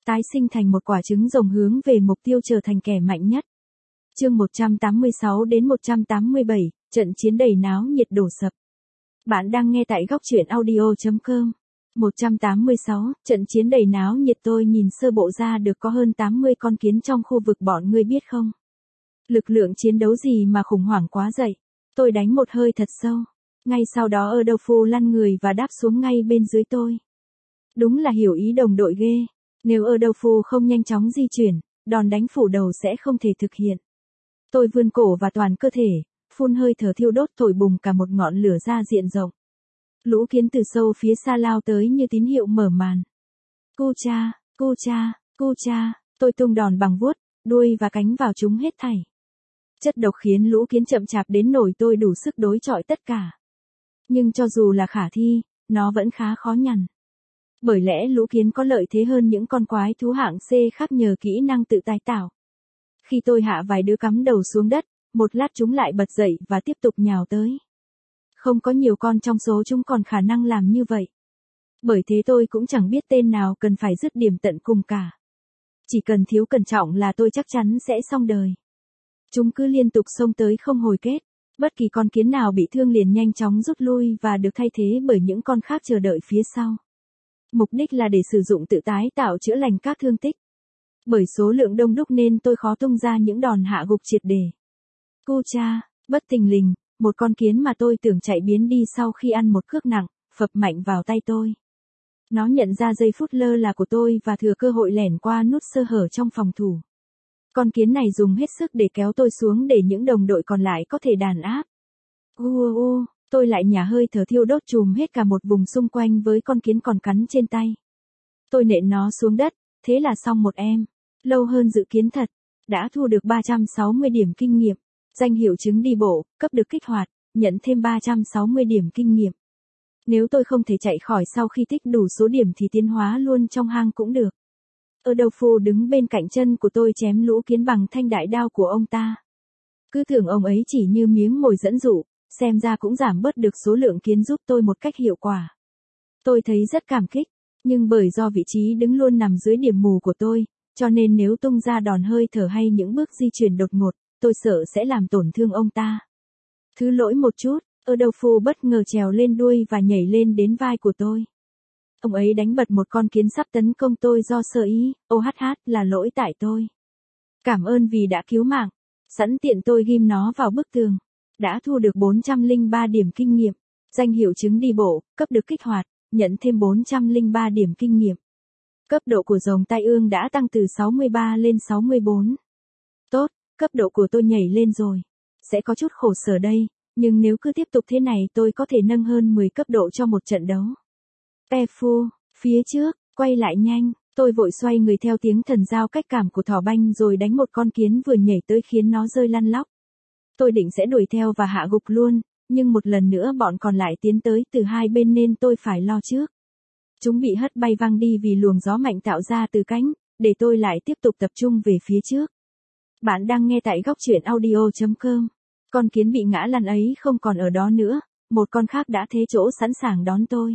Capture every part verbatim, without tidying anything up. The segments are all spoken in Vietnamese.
tái sinh thành một quả trứng rồng hướng về mục tiêu trở thành kẻ mạnh nhất. Chương một trăm tám mươi sáu đến một trăm tám mươi bảy, trận chiến đầy náo nhiệt đổ sập. Bạn đang nghe tại góc truyện audio chấm com. một trăm tám mươi sáu, trận chiến đầy náo nhiệt. Tôi nhìn sơ bộ ra được có hơn tám mươi con kiến trong khu vực bọn ngươi biết không? Lực lượng chiến đấu gì mà khủng hoảng quá dậy. Tôi đánh một hơi thật sâu. Ngay sau đó ở đâu phu lăn người và đáp xuống ngay bên dưới tôi. Đúng là hiểu ý đồng đội ghê. Nếu ở đâu phu không nhanh chóng di chuyển, đòn đánh phủ đầu sẽ không thể thực hiện. Tôi vươn cổ và toàn cơ thể, phun hơi thở thiêu đốt thổi bùng cả một ngọn lửa ra diện rộng. Lũ kiến từ sâu phía xa lao tới như tín hiệu mở màn. Cu cha, cu cha, cu cha, tôi tung đòn bằng vuốt, đuôi và cánh vào chúng hết thảy. Chất độc khiến lũ kiến chậm chạp đến nỗi tôi đủ sức đối chọi tất cả. Nhưng cho dù là khả thi, nó vẫn khá khó nhằn. Bởi lẽ lũ kiến có lợi thế hơn những con quái thú hạng C khác nhờ kỹ năng tự tái tạo. Khi tôi hạ vài đứa cắm đầu xuống đất, một lát chúng lại bật dậy và tiếp tục nhào tới. Không có nhiều con trong số chúng còn khả năng làm như vậy. Bởi thế tôi cũng chẳng biết tên nào cần phải dứt điểm tận cùng cả. Chỉ cần thiếu cẩn trọng là tôi chắc chắn sẽ xong đời. Chúng cứ liên tục xông tới không hồi kết. Bất kỳ con kiến nào bị thương liền nhanh chóng rút lui và được thay thế bởi những con khác chờ đợi phía sau. Mục đích là để sử dụng tự tái tạo chữa lành các thương tích. Bởi số lượng đông đúc nên tôi khó tung ra những đòn hạ gục triệt để. Cu cha, bất thình lình, một con kiến mà tôi tưởng chạy biến đi sau khi ăn một cước nặng, phập mạnh vào tay tôi. Nó nhận ra giây phút lơ là của tôi và thừa cơ hội lẻn qua nút sơ hở trong phòng thủ. Con kiến này dùng hết sức để kéo tôi xuống để những đồng đội còn lại có thể đàn áp. U u u, tôi lại nhả hơi thở thiêu đốt trùm hết cả một vùng xung quanh với con kiến còn cắn trên tay. Tôi nện nó xuống đất, thế là xong một em. Lâu hơn dự kiến thật, đã thu được ba trăm sáu mươi điểm kinh nghiệm. Danh hiệu chứng đi bộ, cấp được kích hoạt, nhận thêm ba trăm sáu mươi điểm kinh nghiệm. Nếu tôi không thể chạy khỏi sau khi tích đủ số điểm thì tiến hóa luôn trong hang cũng được. Ở đâu phu đứng bên cạnh chân của tôi chém lũ kiến bằng thanh đại đao của ông ta. Cứ tưởng ông ấy chỉ như miếng mồi dẫn dụ, xem ra cũng giảm bớt được số lượng kiến giúp tôi một cách hiệu quả. Tôi thấy rất cảm kích, nhưng bởi do vị trí đứng luôn nằm dưới điểm mù của tôi, cho nên nếu tung ra đòn hơi thở hay những bước di chuyển đột ngột, tôi sợ sẽ làm tổn thương ông ta. Thứ lỗi một chút, ở đâu phu bất ngờ trèo lên đuôi và nhảy lên đến vai của tôi. Ông ấy đánh bật một con kiến sắp tấn công tôi do sơ ý, ô hát hát là lỗi tại tôi. Cảm ơn vì đã cứu mạng, sẵn tiện tôi ghim nó vào bức tường. Đã thu được bốn trăm lẻ ba điểm kinh nghiệm, danh hiệu chứng đi bộ, cấp được kích hoạt, nhận thêm bốn trăm lẻ ba điểm kinh nghiệm. Cấp độ của rồng tai ương đã tăng từ sáu mươi ba lên sáu mươi bốn. Tốt, cấp độ của tôi nhảy lên rồi. Sẽ có chút khổ sở đây, nhưng nếu cứ tiếp tục thế này tôi có thể nâng hơn mười cấp độ cho một trận đấu. Pe phu, phía trước, quay lại nhanh, tôi vội xoay người theo tiếng thần giao cách cảm của thỏ banh rồi đánh một con kiến vừa nhảy tới khiến nó rơi lăn lóc. Tôi định sẽ đuổi theo và hạ gục luôn, nhưng một lần nữa bọn còn lại tiến tới từ hai bên nên tôi phải lo trước. Chúng bị hất bay văng đi vì luồng gió mạnh tạo ra từ cánh, để tôi lại tiếp tục tập trung về phía trước. Bạn đang nghe tại góc truyện audio chấm com. Con kiến bị ngã lăn ấy không còn ở đó nữa, một con khác đã thế chỗ sẵn sàng đón tôi.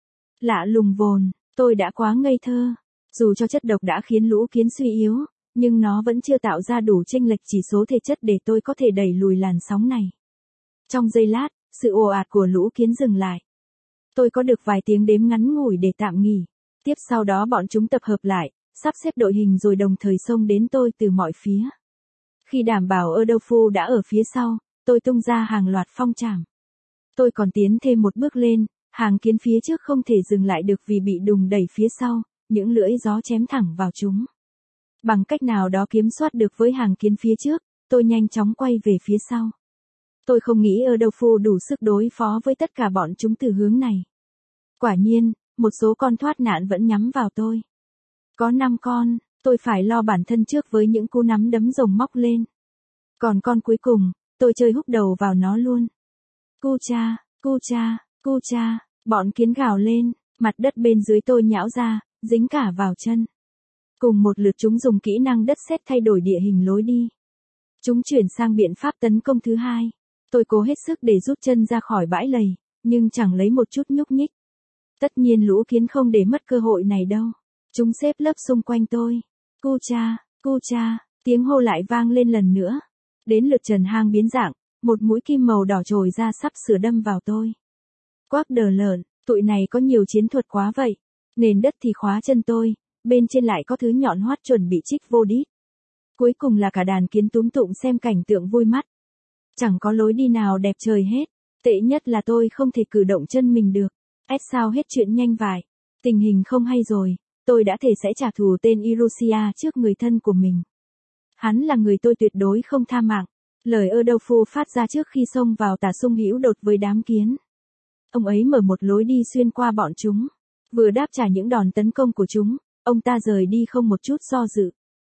Lạ lùng vồn, tôi đã quá ngây thơ. Dù cho chất độc đã khiến lũ kiến suy yếu, nhưng nó vẫn chưa tạo ra đủ chênh lệch chỉ số thể chất để tôi có thể đẩy lùi làn sóng này. Trong giây lát, sự ồ ạt của lũ kiến dừng lại. Tôi có được vài tiếng đếm ngắn ngủi để tạm nghỉ. Tiếp sau đó bọn chúng tập hợp lại, sắp xếp đội hình rồi đồng thời xông đến tôi từ mọi phía. Khi đảm bảo ở đâu phu đã ở phía sau, tôi tung ra hàng loạt phong trảm. Tôi còn tiến thêm một bước lên, hàng kiến phía trước không thể dừng lại được vì bị đùng đẩy phía sau, những lưỡi gió chém thẳng vào chúng. Bằng cách nào đó kiểm soát được với hàng kiến phía trước, tôi nhanh chóng quay về phía sau. Tôi không nghĩ ở đâu phu đủ sức đối phó với tất cả bọn chúng từ hướng này. Quả nhiên, một số con thoát nạn vẫn nhắm vào tôi. Có năm con, tôi phải lo bản thân trước với những cú nắm đấm rồng móc lên. Còn con cuối cùng, tôi chơi húc đầu vào nó luôn. Cu cha, cu cha, cu cha, bọn kiến gào lên, mặt đất bên dưới tôi nhão ra, dính cả vào chân. Cùng một lượt chúng dùng kỹ năng đất sét thay đổi địa hình lối đi. Chúng chuyển sang biện pháp tấn công thứ hai. Tôi cố hết sức để rút chân ra khỏi bãi lầy, nhưng chẳng lấy một chút nhúc nhích. Tất nhiên lũ kiến không để mất cơ hội này đâu. Chúng xếp lớp xung quanh tôi. Cu cha, cu cha, tiếng hô lại vang lên lần nữa. Đến lượt Trần Hang biến dạng, một mũi kim màu đỏ trồi ra sắp sửa đâm vào tôi. Quác đờ lợn, tụi này có nhiều chiến thuật quá vậy. Nền đất thì khóa chân tôi, bên trên lại có thứ nhọn hoắt chuẩn bị chích vô đít. Cuối cùng là cả đàn kiến túm tụm xem cảnh tượng vui mắt. Chẳng có lối đi nào đẹp trời hết. Tệ nhất là tôi không thể cử động chân mình được. Ép sao hết chuyện nhanh vải. Tình hình không hay rồi, tôi đã thể sẽ trả thù tên Hiroshima trước người thân của mình. Hắn là người tôi tuyệt đối không tha mạng. Lời ơ đâu phu phát ra trước khi xông vào tà sung hữu đột với đám kiến. Ông ấy mở một lối đi xuyên qua bọn chúng. Vừa đáp trả những đòn tấn công của chúng, ông ta rời đi không một chút do dự.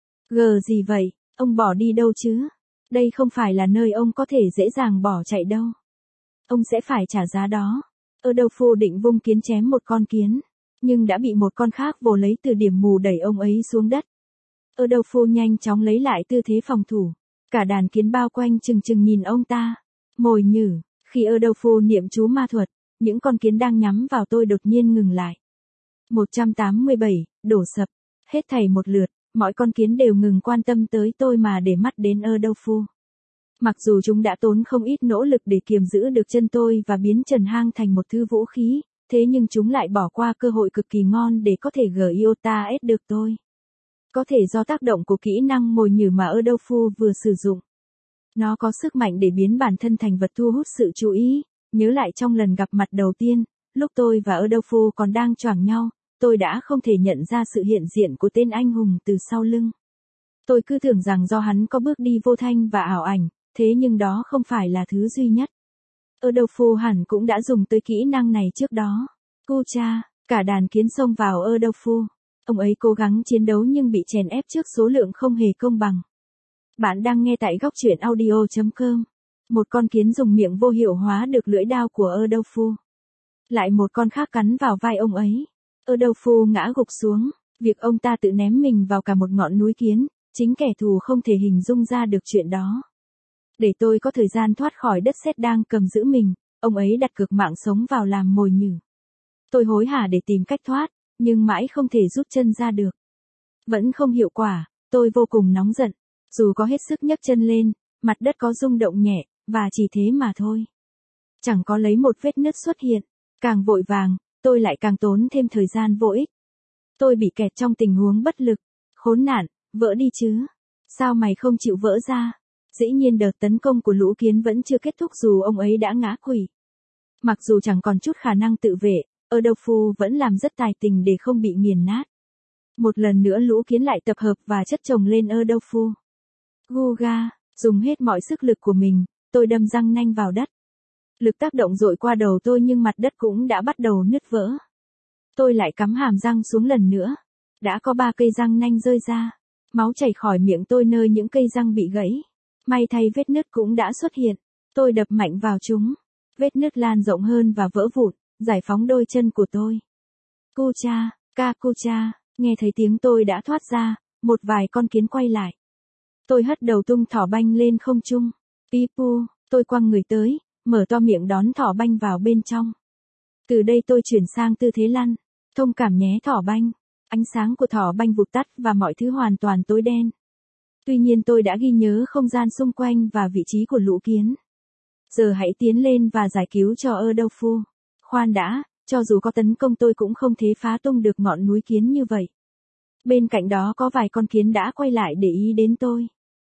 Gờ gì vậy, ông bỏ đi đâu chứ? Đây không phải là nơi ông có thể dễ dàng bỏ chạy đâu. Ông sẽ phải trả giá đó. Ơ đâu phu định vung kiến chém một con kiến, nhưng đã bị một con khác vồ lấy từ điểm mù đẩy ông ấy xuống đất. Ơ đâu phu nhanh chóng lấy lại tư thế phòng thủ. Cả đàn kiến bao quanh chừng chừng nhìn ông ta. Mồi nhử, khi ơ đâu phu niệm chú ma thuật, những con kiến đang nhắm vào tôi đột nhiên ngừng lại. một trăm tám mươi bảy, đổ sập. Hết thảy một lượt, mọi con kiến đều ngừng quan tâm tới tôi mà để mắt đến ơ đâu phu. Mặc dù chúng đã tốn không ít nỗ lực để kiềm giữ được chân tôi và biến Trần Hang thành một thứ vũ khí, thế nhưng chúng lại bỏ qua cơ hội cực kỳ ngon để có thể gờ iota ét được tôi. Có thể do tác động của kỹ năng mồi nhử mà ơ đâu phu vừa sử dụng. Nó có sức mạnh để biến bản thân thành vật thu hút sự chú ý. Nhớ lại trong lần gặp mặt đầu tiên, lúc tôi và ơ đâu phu còn đang choảng nhau, tôi đã không thể nhận ra sự hiện diện của tên anh hùng từ sau lưng. Tôi cứ tưởng rằng do hắn có bước đi vô thanh và ảo ảnh, thế nhưng đó không phải là thứ duy nhất. Ơ đâu phu hẳn cũng đã dùng tới kỹ năng này trước đó. Cu cha, cả đàn kiến xông vào ơ đâu phu. Ông ấy cố gắng chiến đấu nhưng bị chèn ép trước số lượng không hề công bằng. Bạn đang nghe tại góc truyện audio chấm com. Một con kiến dùng miệng vô hiệu hóa được lưỡi đao của ơ đâu phu. Lại một con khác cắn vào vai ông ấy. Ơ đâu phu ngã gục xuống. Việc ông ta tự ném mình vào cả một ngọn núi kiến, chính kẻ thù không thể hình dung ra được chuyện đó. Để tôi có thời gian thoát khỏi đất sét đang cầm giữ mình, ông ấy đặt cược mạng sống vào làm mồi nhử. Tôi hối hả để tìm cách thoát, nhưng mãi không thể rút chân ra được. Vẫn không hiệu quả, tôi vô cùng nóng giận. Dù có hết sức nhấc chân lên, mặt đất có rung động nhẹ, và chỉ thế mà thôi. Chẳng có lấy một vết nứt xuất hiện. Càng vội vàng, tôi lại càng tốn thêm thời gian vô ích. Tôi bị kẹt trong tình huống bất lực. Khốn nạn, vỡ đi chứ. Sao mày không chịu vỡ ra? Dĩ nhiên đợt tấn công của lũ kiến vẫn chưa kết thúc dù ông ấy đã ngã quỵ. Mặc dù chẳng còn chút khả năng tự vệ, ơ đâu phu vẫn làm rất tài tình để không bị nghiền nát. Một lần nữa lũ kiến lại tập hợp và chất chồng lên ơ đâu phu. Guga, dùng hết mọi sức lực của mình, tôi đâm răng nanh vào đất. Lực tác động dội qua đầu tôi nhưng mặt đất cũng đã bắt đầu nứt vỡ. Tôi lại cắm hàm răng xuống lần nữa. Đã có ba cây răng nanh rơi ra. Máu chảy khỏi miệng tôi nơi những cây răng bị gãy. May thay vết nứt cũng đã xuất hiện. Tôi đập mạnh vào chúng. Vết nứt lan rộng hơn và vỡ vụn, giải phóng đôi chân của tôi. Cu cha, ca cu cha, nghe thấy tiếng tôi đã thoát ra, một vài con kiến quay lại. Tôi hất đầu tung thỏ banh lên không trung. Pipu, tôi quăng người tới, mở to miệng đón thỏ banh vào bên trong. Từ đây tôi chuyển sang tư thế lăn. Thông cảm nhé thỏ banh. Ánh sáng của thỏ banh vụt tắt và mọi thứ hoàn toàn tối đen. Tuy nhiên tôi đã ghi nhớ không gian xung quanh và vị trí của lũ kiến. Giờ hãy tiến lên và giải cứu cho ơ đâu phu. Khoan đã, cho dù có tấn công tôi cũng không thể phá tung được ngọn núi kiến như vậy. Bên cạnh đó có vài con kiến đã quay lại để ý đến tôi.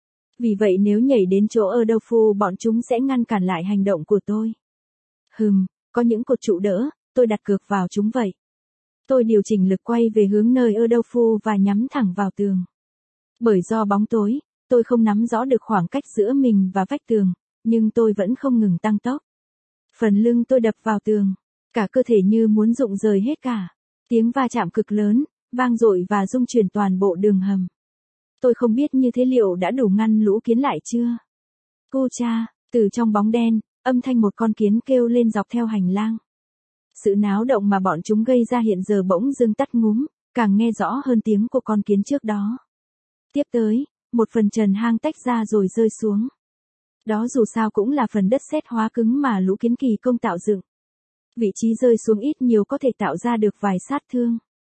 Vì vậy nếu nhảy đến chỗ ơ đâu phu bọn chúng sẽ ngăn cản lại hành động của tôi. Hừm, có những cột trụ đỡ, tôi đặt cược vào chúng vậy. Tôi điều chỉnh lực quay về hướng nơi ơ đâu phu và nhắm thẳng vào tường. Bởi do bóng tối, tôi không nắm rõ được khoảng cách giữa mình và vách tường, nhưng tôi vẫn không ngừng tăng tốc. Phần lưng tôi đập vào tường, cả cơ thể như muốn rụng rời hết cả. Tiếng va chạm cực lớn, vang dội và rung chuyển toàn bộ đường hầm. Tôi không biết như thế liệu đã đủ ngăn lũ kiến lại chưa. Cu cha, từ trong bóng đen, âm thanh một con kiến kêu lên dọc theo hành lang. Sự náo động mà bọn chúng gây ra hiện giờ bỗng dưng tắt ngúm, càng nghe rõ hơn tiếng của con kiến trước đó. Tiếp tới, một phần trần hang tách ra rồi rơi xuống. Đó dù sao cũng là phần đất sét hóa cứng mà lũ kiến kỳ công tạo dựng. Vị trí rơi xuống ít nhiều có thể tạo ra được vài sát thương.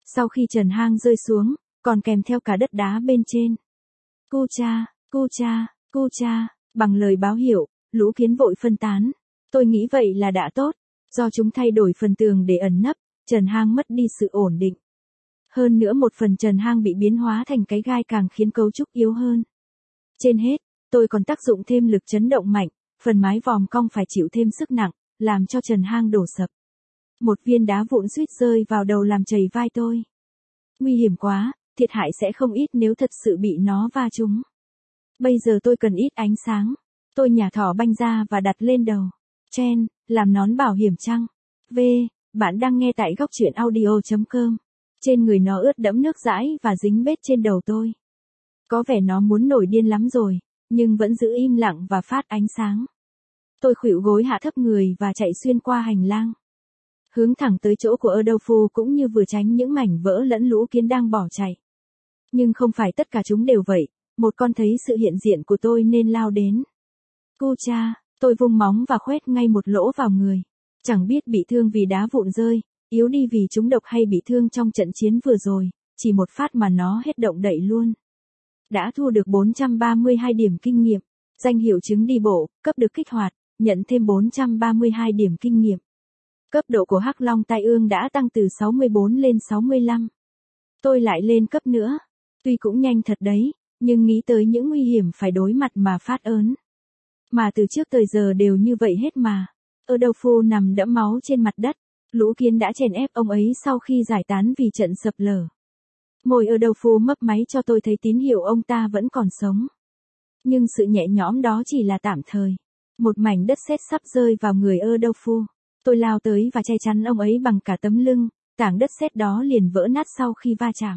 Sau khi trần hang rơi xuống, còn kèm theo cả đất đá bên trên. Cu cha, cu cha, cu cha, bằng lời báo hiệu, lũ kiến vội phân tán. Tôi nghĩ vậy là đã tốt, do chúng thay đổi phần tường để ẩn nấp, trần hang mất đi sự ổn định. Hơn nữa một phần trần hang bị biến hóa thành cái gai càng khiến cấu trúc yếu hơn. Trên hết, tôi còn tác dụng thêm lực chấn động mạnh, phần mái vòm cong phải chịu thêm sức nặng, làm cho trần hang đổ sập. Một viên đá vụn suýt rơi vào đầu làm chảy vai tôi. Nguy hiểm quá, thiệt hại sẽ không ít nếu thật sự bị nó va trúng. Bây giờ tôi cần ít ánh sáng. Tôi nhả thỏ banh ra và đặt lên đầu. Chen, làm nón bảo hiểm chăng? V, bạn đang nghe tại góc truyện audio chấm com. Trên người nó ướt đẫm nước dãi và dính bết trên đầu tôi. Có vẻ nó muốn nổi điên lắm rồi, nhưng vẫn giữ im lặng và phát ánh sáng. Tôi khuỵu gối hạ thấp người và chạy xuyên qua hành lang. Hướng thẳng tới chỗ của Adolfo cũng như vừa tránh những mảnh vỡ lẫn lũ kiến đang bỏ chạy. Nhưng không phải tất cả chúng đều vậy, một con thấy sự hiện diện của tôi nên lao đến. Cu cha, tôi vung móng và khoét ngay một lỗ vào người. Chẳng biết bị thương vì đá vụn rơi, yếu đi vì trúng độc hay bị thương trong trận chiến vừa rồi, chỉ một phát mà nó hết động đậy luôn. Đã thu được bốn trăm ba mươi hai điểm kinh nghiệm, danh hiệu chứng đi bộ, cấp được kích hoạt, nhận thêm bốn trăm ba mươi hai điểm kinh nghiệm. Cấp độ của Hắc Long Tai Ương đã tăng từ sáu mươi bốn lên sáu mươi lăm. Tôi lại lên cấp nữa. Tuy cũng nhanh thật đấy, nhưng nghĩ tới những nguy hiểm phải đối mặt mà phát ớn. Mà từ trước tới giờ đều như vậy hết mà. Adolfo nằm đẫm máu trên mặt đất. Lũ kiến đã chèn ép ông ấy sau khi giải tán vì trận sập lở. Môi Adolfo mấp máy cho tôi thấy tín hiệu ông ta vẫn còn sống. Nhưng sự nhẹ nhõm đó chỉ là tạm thời. Một mảnh đất sét sắp rơi vào người Adolfo. Tôi lao tới và che chắn ông ấy bằng cả tấm lưng, tảng đất sét đó liền vỡ nát sau khi va chạm.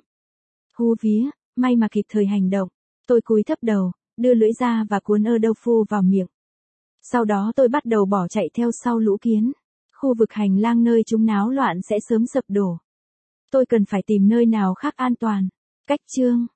Hú vía, may mà kịp thời hành động. Tôi cúi thấp đầu, đưa lưỡi ra và cuốn Adolfo vào miệng. Sau đó tôi bắt đầu bỏ chạy theo sau lũ kiến. Khu vực hành lang nơi chúng náo loạn sẽ sớm sập đổ. Tôi cần phải tìm nơi nào khác an toàn. Cách chương